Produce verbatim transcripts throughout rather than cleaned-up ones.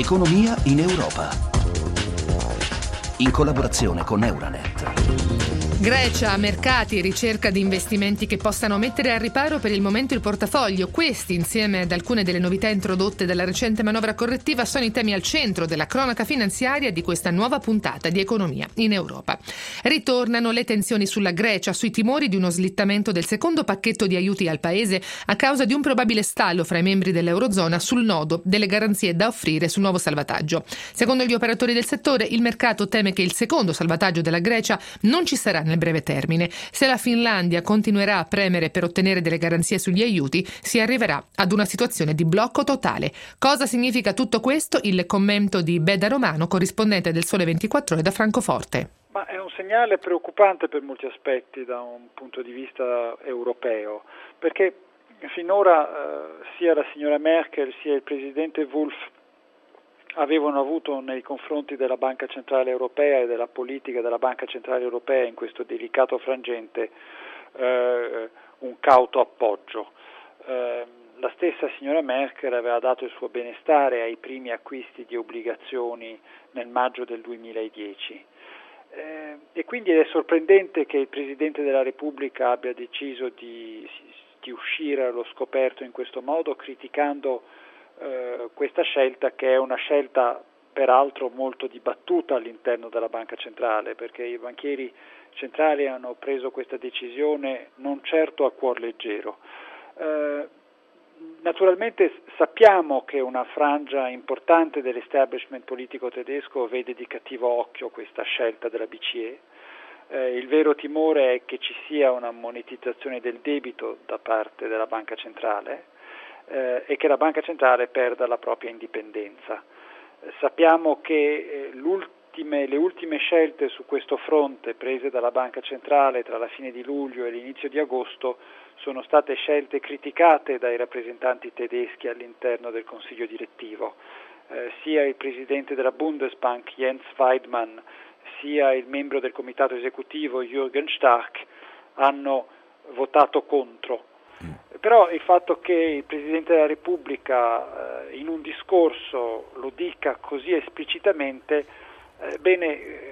Economia in Europa. In collaborazione con Euranet. Grecia, mercati e ricerca di investimenti che possano mettere al riparo per il momento il portafoglio. Questi, insieme ad alcune delle novità introdotte dalla recente manovra correttiva, sono i temi al centro della cronaca finanziaria di questa nuova puntata di Economia in Europa. Ritornano le tensioni sulla Grecia, sui timori di uno slittamento del secondo pacchetto di aiuti al paese a causa di un probabile stallo fra i membri dell'Eurozona sul nodo delle garanzie da offrire sul nuovo salvataggio. Secondo gli operatori del settore, il mercato teme che il secondo salvataggio della Grecia non ci sarà nel breve termine. Se la Finlandia continuerà a premere per ottenere delle garanzie sugli aiuti, si arriverà ad una situazione di blocco totale. Cosa significa tutto questo? Il commento di Beda Romano, corrispondente del Sole ventiquattro Ore da Francoforte. Ma è un segnale preoccupante per molti aspetti da un punto di vista europeo, perché finora eh, sia la signora Merkel sia il presidente Wolf avevano avuto nei confronti della Banca Centrale Europea e della politica della Banca Centrale Europea in questo delicato frangente eh, un cauto appoggio. Eh, la stessa signora Merkel aveva dato il suo benestare ai primi acquisti di obbligazioni nel maggio del duemiladieci. Eh, e quindi è sorprendente che il Presidente della Repubblica abbia deciso di, di uscire allo scoperto in questo modo, criticando Uh, questa scelta, che è una scelta peraltro molto dibattuta all'interno della Banca Centrale, perché i banchieri centrali hanno preso questa decisione non certo a cuor leggero. Uh, naturalmente sappiamo che una frangia importante dell'establishment politico tedesco vede di cattivo occhio questa scelta della B C E. Uh, il vero timore è che ci sia una monetizzazione del debito da parte della Banca Centrale, Eh, e che la Banca Centrale perda la propria indipendenza. Eh, sappiamo che eh, l'ultime, le ultime scelte su questo fronte prese dalla Banca Centrale tra la fine di luglio e l'inizio di agosto sono state scelte criticate dai rappresentanti tedeschi all'interno del Consiglio direttivo. Eh, sia il Presidente della Bundesbank Jens Weidmann sia il membro del Comitato Esecutivo Jürgen Stark hanno votato contro. Però il fatto che il Presidente della Repubblica eh, in un discorso lo dica così esplicitamente, eh, bene,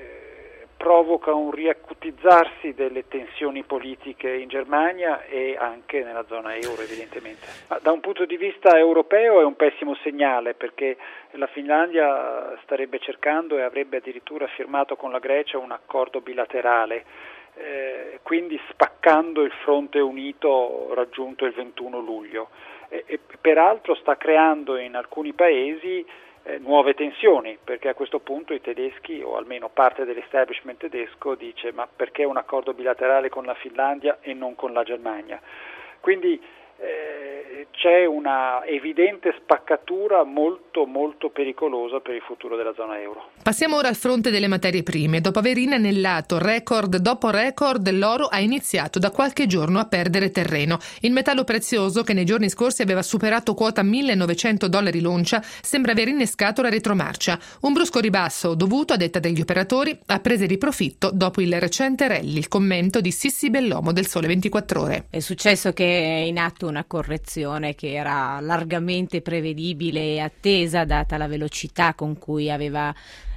eh, provoca un riacutizzarsi delle tensioni politiche in Germania e anche nella zona euro, evidentemente. Ma da un punto di vista europeo è un pessimo segnale, perché la Finlandia starebbe cercando e avrebbe addirittura firmato con la Grecia un accordo bilaterale, Eh, quindi spaccando il fronte unito raggiunto il ventuno luglio e, e peraltro sta creando in alcuni paesi eh, nuove tensioni, perché a questo punto i tedeschi, o almeno parte dell'establishment tedesco, dice: ma perché un accordo bilaterale con la Finlandia e non con la Germania? Quindi eh, c'è una evidente spaccatura molto molto pericolosa per il futuro della zona euro. Passiamo ora al fronte delle materie prime. Dopo aver inanellato record dopo record, l'oro ha iniziato da qualche giorno a perdere terreno. Il metallo prezioso, che nei giorni scorsi aveva superato quota millenovecento dollari l'oncia, sembra aver innescato la retromarcia. Un brusco ribasso dovuto, a detta degli operatori, a prese di profitto dopo il recente rally. Il commento di Sissi Bellomo del Sole ventiquattro Ore. È successo che è in atto una correzione che era largamente prevedibile e attesa, data la velocità con cui aveva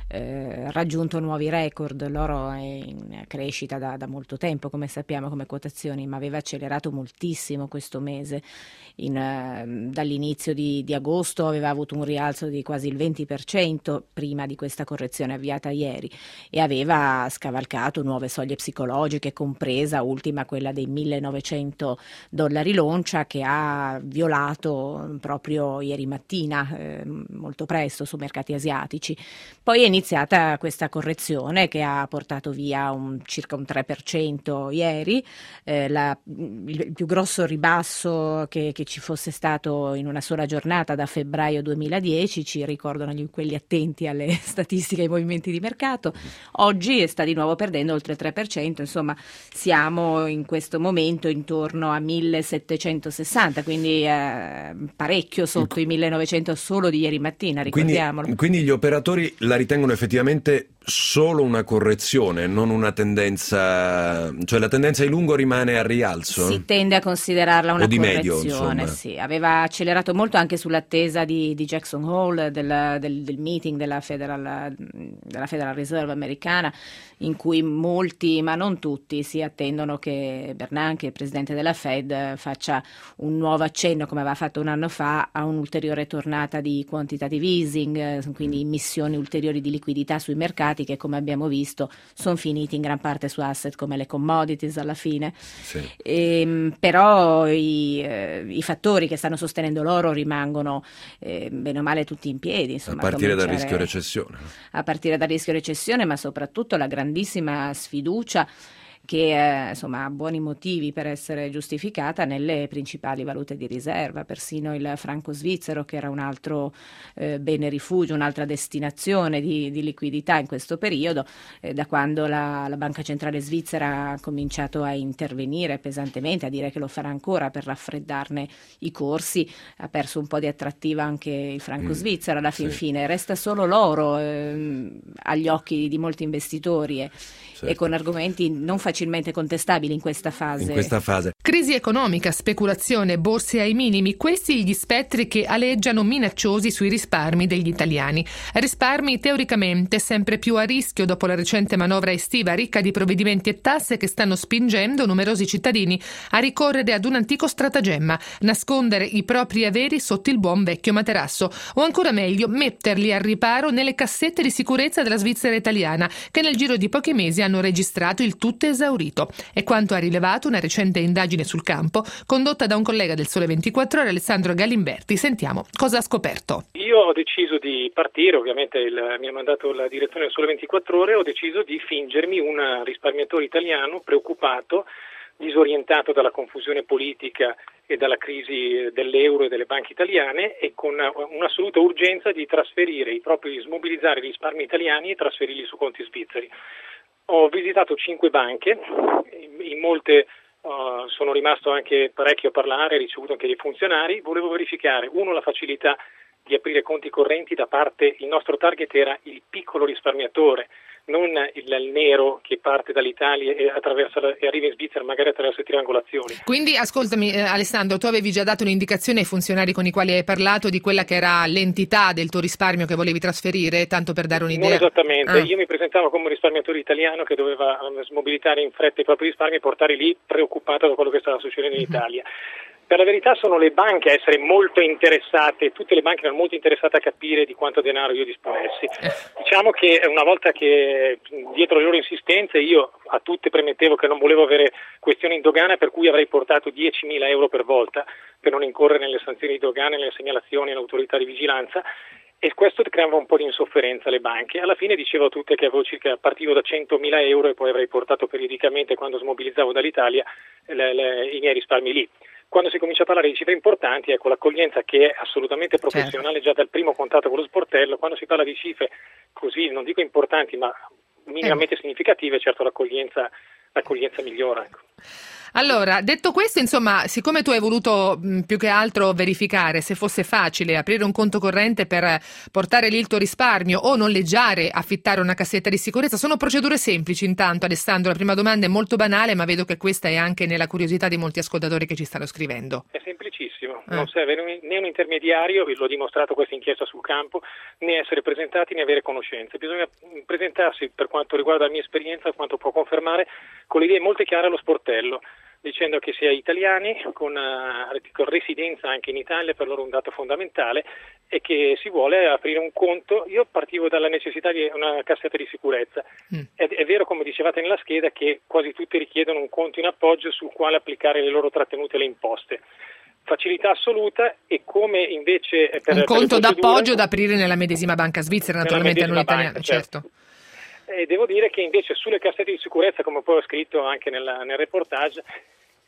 Eh, raggiunto nuovi record. L'oro è in crescita da, da molto tempo, come sappiamo, come quotazioni, ma aveva accelerato moltissimo questo mese. In, eh, dall'inizio di, di agosto aveva avuto un rialzo di quasi il venti per cento prima di questa correzione avviata ieri, e aveva scavalcato nuove soglie psicologiche, compresa ultima quella dei millenovecento dollari l'oncia, che ha violato proprio ieri mattina, eh, molto presto, su mercati asiatici. Poi è iniziata questa correzione che ha portato via un, circa un tre per cento ieri, eh, la, il più grosso ribasso che, che ci fosse stato in una sola giornata da febbraio duemiladieci, ci ricordano gli, quelli attenti alle statistiche e ai movimenti di mercato. Oggi sta di nuovo perdendo oltre il tre per cento, insomma siamo in questo momento intorno a millesettecentosessanta, quindi eh, parecchio sotto i millenovecento solo di ieri mattina, ricordiamolo. Quindi, quindi gli operatori la ritengono effettivamente solo una correzione, non una tendenza, cioè la tendenza di lungo rimane a rialzo? Si tende a considerarla una o di correzione, medio, sì. Aveva accelerato molto anche sull'attesa di, di Jackson Hole, del, del, del meeting della Federal, della Federal Reserve americana, in cui molti, ma non tutti, si attendono che Bernanke, il presidente della Fed, faccia un nuovo accenno, come aveva fatto un anno fa, a un'ulteriore tornata di quantitative easing, quindi immissioni ulteriori di liquidità sui mercati, che come abbiamo visto sono finiti in gran parte su asset come le commodities alla fine. Sì. E, però i, eh, i fattori che stanno sostenendo l'oro rimangono eh, bene o male tutti in piedi, insomma, a partire dal cominciare- rischio recessione. a partire dal rischio recessione, ma soprattutto la grandissima sfiducia che eh, insomma ha buoni motivi per essere giustificata nelle principali valute di riserva, persino il franco svizzero, che era un altro eh, bene rifugio, un'altra destinazione di, di liquidità in questo periodo, eh, da quando la, la Banca Centrale Svizzera ha cominciato a intervenire pesantemente, a dire che lo farà ancora per raffreddarne i corsi, ha perso un po' di attrattiva anche il franco Mm, svizzero alla fin sì. fine, resta solo l'oro ehm, agli occhi di molti investitori e, Certo. e con argomenti non facilmente contestabili in questa fase. In questa fase. Crisi economica, speculazione, borse ai minimi, questi gli spettri che aleggiano minacciosi sui risparmi degli italiani. Risparmi teoricamente sempre più a rischio dopo la recente manovra estiva ricca di provvedimenti e tasse che stanno spingendo numerosi cittadini a ricorrere ad un antico stratagemma, nascondere i propri averi sotto il buon vecchio materasso, o ancora meglio metterli al riparo nelle cassette di sicurezza della Svizzera italiana, che nel giro di pochi mesi hanno registrato il tutto esaurito. È quanto ha rilevato una recente indagine sul campo condotta da un collega del Sole ventiquattro Ore, Alessandro Galimberti. Sentiamo cosa ha scoperto. Io ho deciso di partire, ovviamente il, mi ha mandato la direzione del Sole ventiquattro Ore, ho deciso di fingermi un risparmiatore italiano preoccupato, disorientato dalla confusione politica e dalla crisi dell'euro e delle banche italiane, e con un'assoluta urgenza di trasferire i propri, smobilizzare i risparmi italiani e trasferirli su conti svizzeri. Ho visitato cinque banche, in molte uh, sono rimasto anche parecchio a parlare, ho ricevuto anche dei funzionari. Volevo verificare, uno, la facilità di aprire conti correnti da parte, il nostro target era il piccolo risparmiatore, non il, il nero che parte dall'Italia e, attraversa la, e arriva in Svizzera magari attraverso triangolazioni. Quindi ascoltami eh, Alessandro, tu avevi già dato un'indicazione ai funzionari con i quali hai parlato di quella che era l'entità del tuo risparmio che volevi trasferire, tanto per dare un'idea? Non esattamente, Ah. io mi presentavo come un risparmiatore italiano che doveva um, smobilitare in fretta i propri risparmi e portarli lì, preoccupato da quello che stava succedendo in Italia. Per la verità sono le banche a essere molto interessate, tutte le banche erano molto interessate a capire di quanto denaro io disponessi. Diciamo che una volta che dietro le loro insistenze io a tutte premettevo che non volevo avere questioni in dogana, per cui avrei portato diecimila euro per volta per non incorrere nelle sanzioni di dogana, nelle segnalazioni all'autorità di vigilanza, e questo creava un po' di insofferenza alle banche. Alla fine dicevo a tutte che avevo circa, partivo da centomila euro e poi avrei portato periodicamente, quando smobilizzavo dall'Italia, le, le, i miei risparmi lì. Quando si comincia a parlare di cifre importanti, ecco, l'accoglienza che è assolutamente professionale, certo, già dal primo contatto con lo sportello, quando si parla di cifre così, non dico importanti, ma minimamente eh. significative, certo l'accoglienza, l'accoglienza migliora. Ecco. Allora, detto questo, insomma, siccome tu hai voluto mh, più che altro verificare se fosse facile aprire un conto corrente per portare lì il tuo risparmio o noleggiare, affittare una cassetta di sicurezza, sono procedure semplici. Intanto, Alessandro, la prima domanda è molto banale, ma vedo che questa è anche nella curiosità di molti ascoltatori che ci stanno scrivendo. È semplicissimo, eh. non serve né un intermediario, l'ho dimostrato questa inchiesta sul campo, né essere presentati né avere conoscenze. Bisogna presentarsi, per quanto riguarda la mia esperienza, quanto può confermare, con le idee molto chiare allo sportello, dicendo che si è italiani con, uh, con residenza anche in Italia, per loro un dato fondamentale, e che si vuole aprire un conto. Io partivo dalla necessità di una cassetta di sicurezza. Mm. È, è vero, come dicevate nella scheda, che quasi tutti richiedono un conto in appoggio sul quale applicare le loro trattenute e le imposte. Facilità assoluta, e come invece per, un per conto procedure, d'appoggio da aprire nella medesima banca svizzera, naturalmente non italiana, banca, certo. certo. E devo dire che invece sulle cassette di sicurezza, come poi ho scritto anche nella, nel reportage,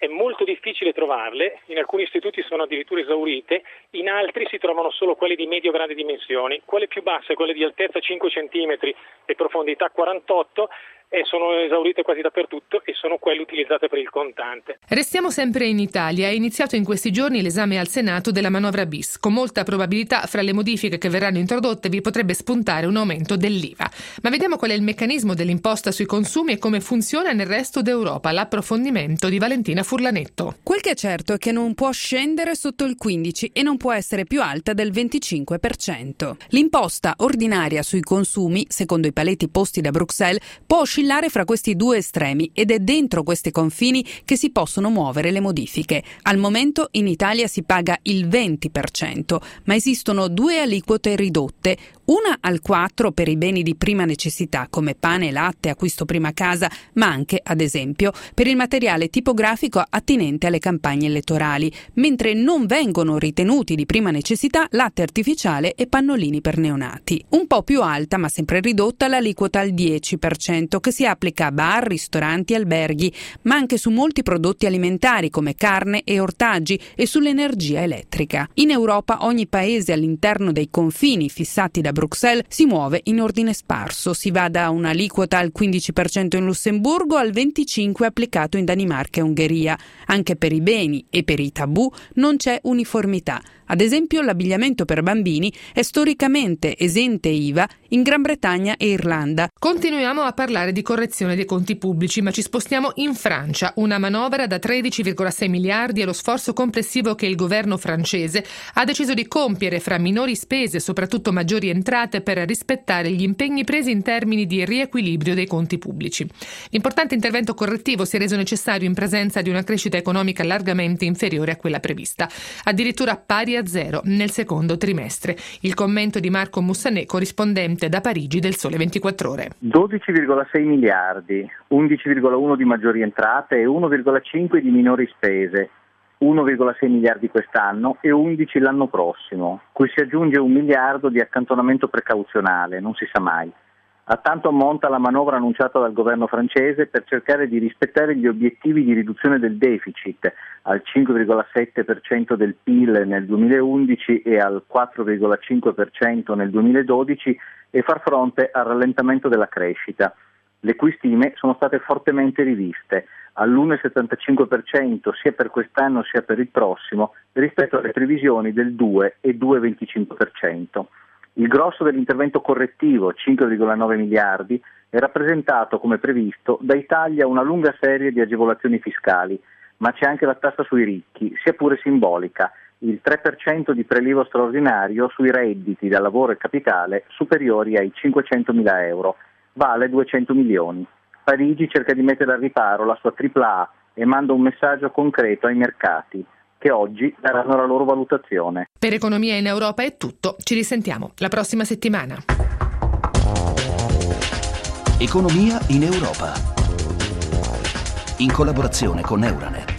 è molto difficile trovarle, in alcuni istituti sono addirittura esaurite, in altri si trovano solo quelle di medio-grandi dimensioni, quelle più basse, quelle di altezza cinque centimetri e profondità quarantotto, e sono esaurite quasi dappertutto e sono quelle utilizzate per il contante. Restiamo sempre in Italia. È iniziato in questi giorni l'esame al Senato della manovra bis. Con molta probabilità fra le modifiche che verranno introdotte vi potrebbe spuntare un aumento dell'I V A. Ma vediamo qual è il meccanismo dell'imposta sui consumi e come funziona nel resto d'Europa. L'approfondimento di Valentina Furlanetto. Quel che è certo è che non può scendere sotto il quindici e non può essere più alta del venticinque per cento. L'imposta ordinaria sui consumi, secondo i paletti posti da Bruxelles, può oscillare fra questi due estremi ed è dentro questi confini che si possono muovere le modifiche. Al momento in Italia si paga il venti per cento, ma esistono due aliquote ridotte, una al quattro per i beni di prima necessità come pane, latte, acquisto prima casa, ma anche, ad esempio, per il materiale tipografico attinente alle campagne elettorali, mentre non vengono ritenuti di prima necessità latte artificiale e pannolini per neonati. Un po' più alta, ma sempre ridotta, l'aliquota al dieci per cento che si applica a bar, ristoranti e alberghi, ma anche su molti prodotti alimentari come carne e ortaggi e sull'energia elettrica. In Europa ogni paese all'interno dei confini fissati da Bruxelles si muove in ordine sparso. Si va da un'aliquota al quindici per cento in Lussemburgo al venticinque per cento applicato in Danimarca e Ungheria. Anche per i beni e per i tabù non c'è uniformità. Ad esempio, l'abbigliamento per bambini è storicamente esente I V A in Gran Bretagna e Irlanda. Continuiamo a parlare di correzione dei conti pubblici, ma ci spostiamo in Francia. Una manovra da tredici virgola sei miliardi è lo sforzo complessivo che il governo francese ha deciso di compiere fra minori spese e soprattutto maggiori entrate per rispettare gli impegni presi in termini di riequilibrio dei conti pubblici. L'importante intervento correttivo si è reso necessario in presenza di una crescita economica largamente inferiore a quella prevista, addirittura pari a zero nel secondo trimestre. Il commento di Marco Mussanè, corrispondente da Parigi del Sole ventiquattro Ore. dodici virgola sei miliardi, undici virgola uno di maggiori entrate e uno virgola cinque di minori spese, uno virgola sei miliardi quest'anno e undici l'anno prossimo, cui si aggiunge un miliardo di accantonamento precauzionale, non si sa mai. A tanto ammonta la manovra annunciata dal governo francese per cercare di rispettare gli obiettivi di riduzione del deficit al cinque virgola sette per cento del P I L nel duemilaundici e al quattro virgola cinque per cento nel duemiladodici e far fronte al rallentamento della crescita, le cui stime sono state fortemente riviste all'uno virgola settantacinque per cento sia per quest'anno sia per il prossimo rispetto alle previsioni del due e due virgola venticinque per cento. Il grosso dell'intervento correttivo, cinque virgola nove miliardi, è rappresentato, come previsto, dai tagli a una lunga serie di agevolazioni fiscali, ma c'è anche la tassa sui ricchi, sia pure simbolica, il tre per cento di prelievo straordinario sui redditi da lavoro e capitale superiori ai cinquecentomila euro, vale duecento milioni. Parigi cerca di mettere al riparo la sua tripla A e manda un messaggio concreto ai mercati, che oggi daranno la loro valutazione. Per Economia in Europa è tutto. Ci risentiamo la prossima settimana. Economia in Europa. In collaborazione con Euranet.